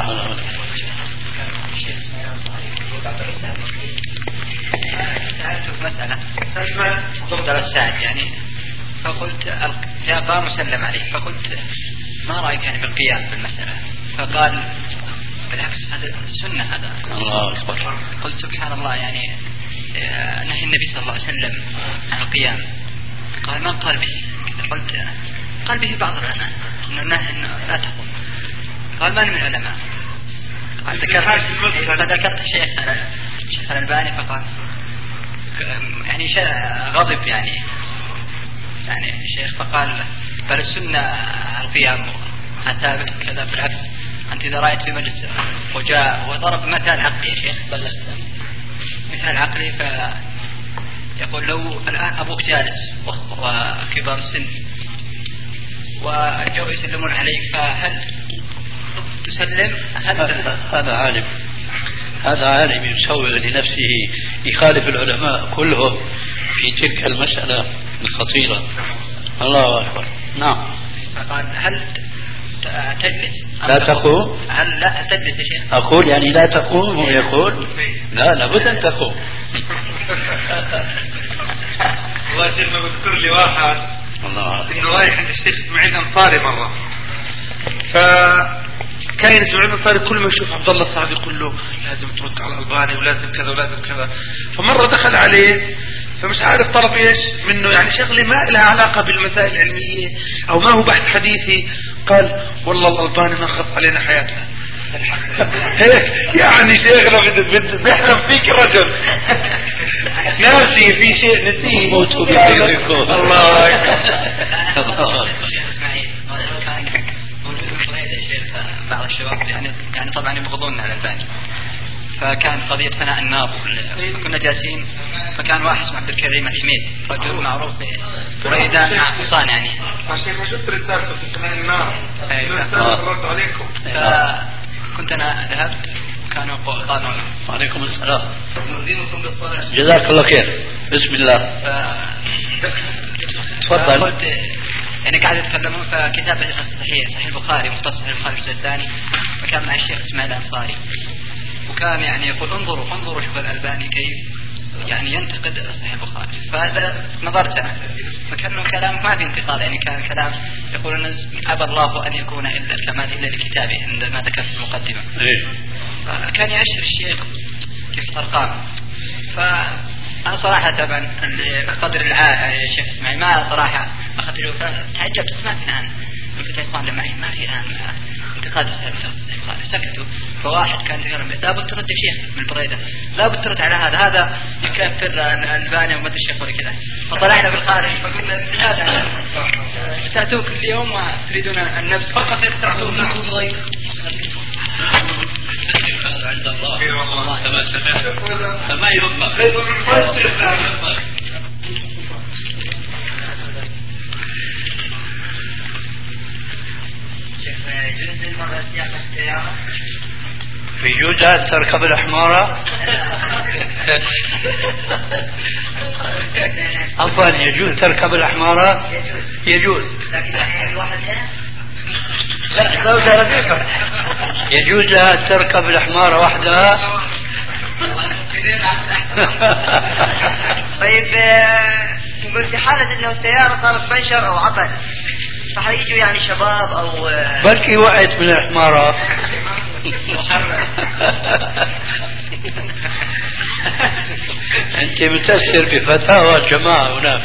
سألت في مسألة ضد الساعد يعني، فقلت القيام مسلم عليه، فقلت ما رأيك يعني بالقيام بالمسألة؟ فقال بالعكس هذا السنة هذا. الله أكبر. قلت سبحان الله يعني نهي النبي صلى الله عليه وسلم عن القيام، قال من قال به؟ قلت قال به بعض العلماء انه نهي انه لا تقوم، قال من من العلماء؟ قال ذكرت الشيخ الشيخ الألباني فقال يعني غضب يعني يعني الشيخ فقال بل السنة القيام ثابت كذا، بالعكس أنت إذا رأيت في مجلس وجاء وضرب مثال عقلي يا شيخ بلشت مثال عقلي فيقول لو الآن أبوك جالس وكبار السن وجاءوا يسلمون عليك فهل تسلم؟ هذا عالم هذا عالم يسوغ لنفسه يخالف العلماء كلهم في تلك المسألة الخطيرة. الله أكبر. نعم. فقال هل تجلس لا تقوم؟ هل لا تجلس يا شيخ؟ أقول يعني لا تقوم ويقول لا لابد أن تقوم. والله شيخ ما بذكر لي واحد الله إنه رايح عند الشيخ إسماعيل أنصاري مرة، فكان إسماعيل أنصاري كل ما يشوف عبد الله السعد يقول له لازم ترد على الألباني ولازم كذا ولازم كذا، فمرة دخل عليه فمش عارف طلب ايش منه يعني شغله ما لها علاقة بالمسائل العلمية او ما هو بحث حديثي، قال والله الألباني نخف علينا حياتنا. يعني شيخنا بيحلم فيك رجل ناسي في شيء نسيه موتوا بغيركم. الله بعض الشباب يعني يعني طبعا يبغضون على الباني، فكان قضية فناء النار. كنا جالسين فكان واحد اسمه عبد الكريم الحميد، رجل معروف بريدة مع حصان يعني. عشان ما شفت رسالته في فناء النار رد عليكم. فكنت أنا ذهبت وكانوا قالوا وعليكم السلام جزاك الله خير بسم الله تفضل. يعني قاعد يتكلمون في كتاب الصحيح صحيح البخاري مختصر صحيح البخاري الجزء الثاني، فكان مع الشيخ اسماعيل الأنصاري وكان يعني يقول انظروا انظروا شوف الألباني كيف يعني ينتقد صحيح البخاري. فهذا نظرت أنا فكانه كلام ما في انتقاد، يعني كان كلام يقول أن أبى الله أن يكون إلا الكمال إلا لكتابه عندما ذكر في المقدمة. فكان يأشر الشيخ كيف أرقام. فأنا صراحة طبعا قدر العاء يا شيخ اسماعيل ما صراحة أخذت له تعجبت ما في الآن قلت يا إخوان معي ما في الآن انتقاد البخاري سكتوا. فواحد كان يقول لابد ترد الشيخ من بريدة لابد ترد على هذا هذا يكفر الألباني وما الشيخ ولا كذا. فطلعنا بالخارج فقلنا هذا تأتوا كل يوم وتريدون النفس فقط تعطون منكم ضيق عند الله كما سمعت فما يهمك. يجوز للمرأة سياقة السيارة؟ يجوز أن تركب الحمارة؟ عفوا يجوز تركب الحمارة؟ يجوز. لكن الواحد لا زوجة رفيقة يجوز لها تركب الحمارة وحدها. طيب نقول في حالة انه السيارة صارت بنشر او عطل فحيجوا يعني شباب او بلكي وقعت من الحمارة. انت متأثر بفتاوى الجماعة هناك،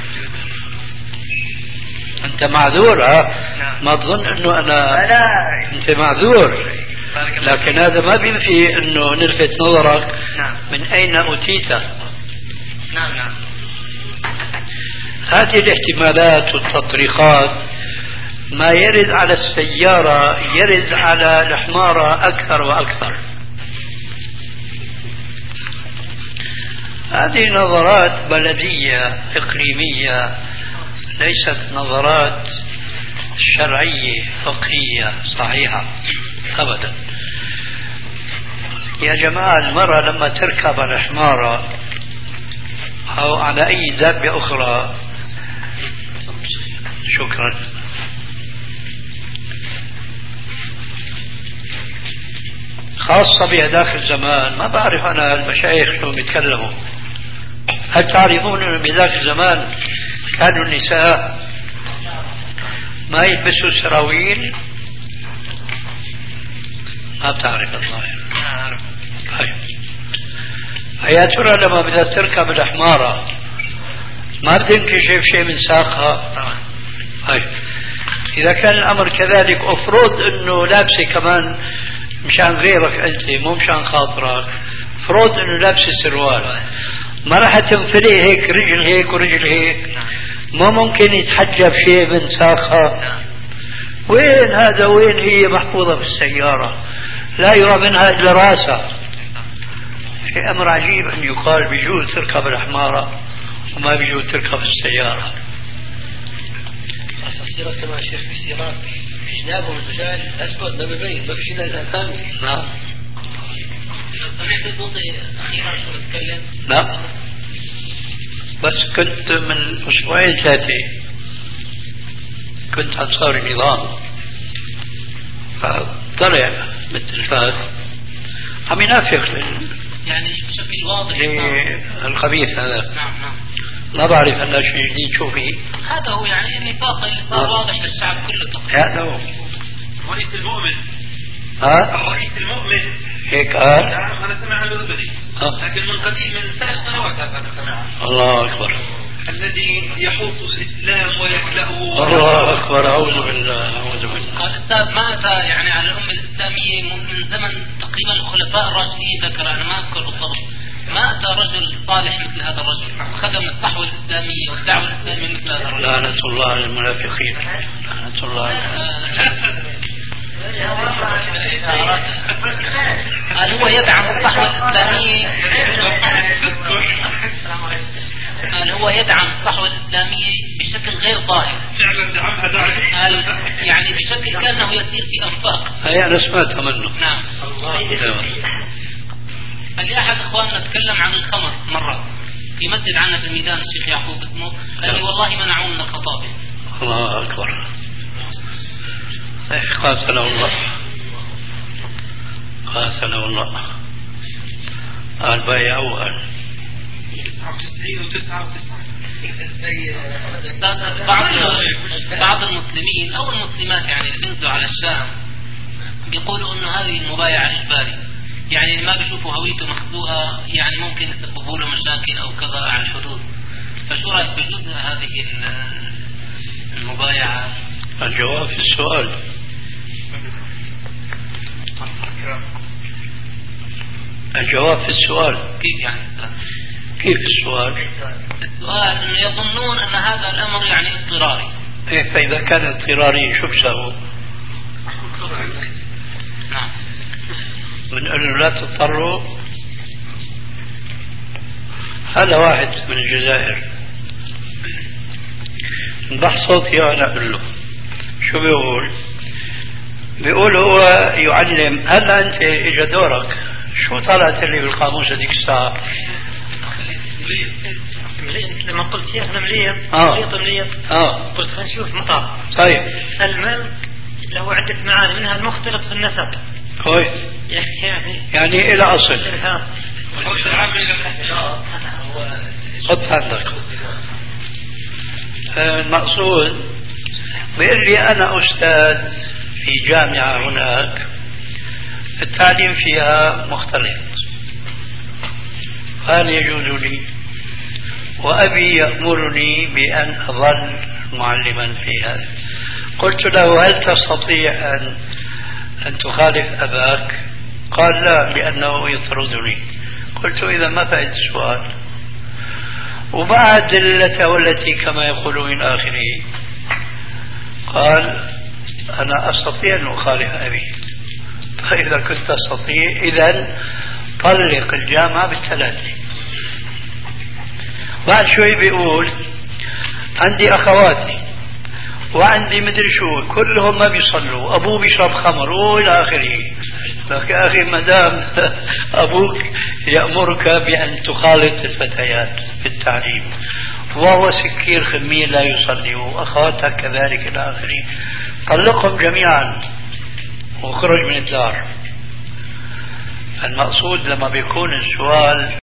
انت معذور. ها ما تظن انه انا انت معذور، لكن هذا ما بينفي انه نلفت نظرك من اين اتيته. نعم نعم. هذه الاحتمالات والتطريقات ما يرد على السيارة يرد على الحمارة أكثر وأكثر. هذه نظرات بلدية إقليمية ليست نظرات شرعية فقهية صحيحة أبدا. يا جماعة المرأة لما تركب على الحمارة أو على أي دابة أخرى شكرا خاصة بهذاك الزمان، ما بعرف أنا المشايخ شو بيتكلموا. هل تعرفون أن بهذاك الزمان كانوا النساء ما يلبسوا سراويل؟ ما بتعرف الظاهر. طيب يا ترى لما بدها تركب الحمارة ما بدها ينكشف شيء من ساقها؟ طيب إذا كان الأمر كذلك أفرض أنه لابسة كمان مشان غيرك أنت مو مشان خاطرك، فرض أنه لابسة سروال ما راح تنفلي هيك رجل هيك ورجل هيك، ما ممكن يتحجب شيء من ساقها. وين هذا وين هي محفوظة في السيارة لا يرى منها إلا راسها. في أمر عجيب أن يقال بيجوز تركب الحمارة وما بيجوز تركب السيارة. السيارات كما شيخ في السيارات جنابهم الرجال أسود ما ببين ما في شيء لازم ثاني. نعم. سمعت النقطة أخيرا شو بتكلم؟ لا بس كنت من أسبوعين ثلاثة كنت أنصار النظام فطلع بالتلفاز عم ينافق يعني بشكل واضح الخبيث هذا. نعم نعم. ما بعرف أنه شيء جديد شو فيه. هذا هو يعني النفاق اللي صار واضح للشعب كله تقريبا. هذا هو رئيس المؤمن. ها؟ الرئيس المؤمن هيك قال؟ أنا سمع الأذبري لكن من قديم من ثلاث سنوات هذا سمعه. الله أكبر. الذي يحوط الإسلام ويخلقه. الله أكبر. أعوذ بالله أعوذ بالله. الأستاذ ما أتى يعني على الأمة الإسلامية من زمن تقريبا الخلفاء الراشدين، ذكر أنا ما أذكر بالضبط، ما أتى رجل صالح مثل هذا الرجل خدم الصحوة الإسلامية والدعوة الإسلامية مثل هذا الرجل. لعنة الله على المنافقين، لعنة الله على هل هو يدعم الصحوة الإسلامية؟ هل هو يدعم الصحوة الإسلامية بشكل غير ظاهر؟ فعلا دعمها داعش. يعني بشكل كأنه يسير في أنفاق. هي أنا سمعتها منه. نعم. هل أحد إخواننا تكلم عن الخمر مرة في مسجد عنا في الميدان، الشيخ يعقوب اسمه، قال لي والله منعونا الخطابة. الله أكبر. قاتله الله، قاتله الله. البيع أول تسعة وتسعين وتسعة وتسعين. بعض بعض المسلمين أو المسلمات يعني اللي بينزلوا على الشام بيقولوا إنه هذه المبايعة إجباري، يعني ما بيشوفوا هويته مخزوقة يعني ممكن يسببوا له مشاكل أو كذا على الحدود. فشو رأيك بجوز هذه المبايعة؟ الجواب في السؤال. الجواب في السؤال. كيف يعني؟ كيف السؤال؟ السؤال انه يظنون ان هذا الامر يعني اضطراري. ايه فاذا كان اضطراري شو بسووا؟ نعم. بنقول له لا تضطروا. هذا واحد من الجزائر انبح صوتي وانا اقول له شو بيقول؟ بيقول هو يعلم. هلا انت اجى دورك، شو طلعت لي بالقاموس هذيك الساعة؟ مليط. لما قلت شيخنا مليط آه. مليط مليط آه. قلت خلينا نشوف مطاب. طيب الملك له عدة معاني منها المختلط في النسب. كويس. يعني يعني إلى أصل. حط عندك. المقصود بيقول لي أنا أستاذ في جامعة هناك التعليم فيها مختلط، قال يجوز لي وأبي يأمرني بأن أظل معلما في هذا. قلت له هل تستطيع أن أن تخالف أباك؟ قال لا لأنه يطردني. قلت إذا ما فائدة السؤال؟ وبعد التي والتي كما يقولون من آخره قال أنا أستطيع أن أخالف أبي. فإذا كنت أستطيع إذن طلق الجامعة بالثلاثة. بعد شوي بيقول عندي أخواتي وعندي مدري شو كلهم ما بيصلوا، أبوه بيشرب خمر وإلى آخره. لك يا أخي مدام أبوك يأمرك بأن تخالط الفتيات في التعليم وهو سكير خمير لا يصلي وأخواتك كذلك إلى آخره، طلقهم جميعا وخرج من الدار. المقصود لما بيكون السؤال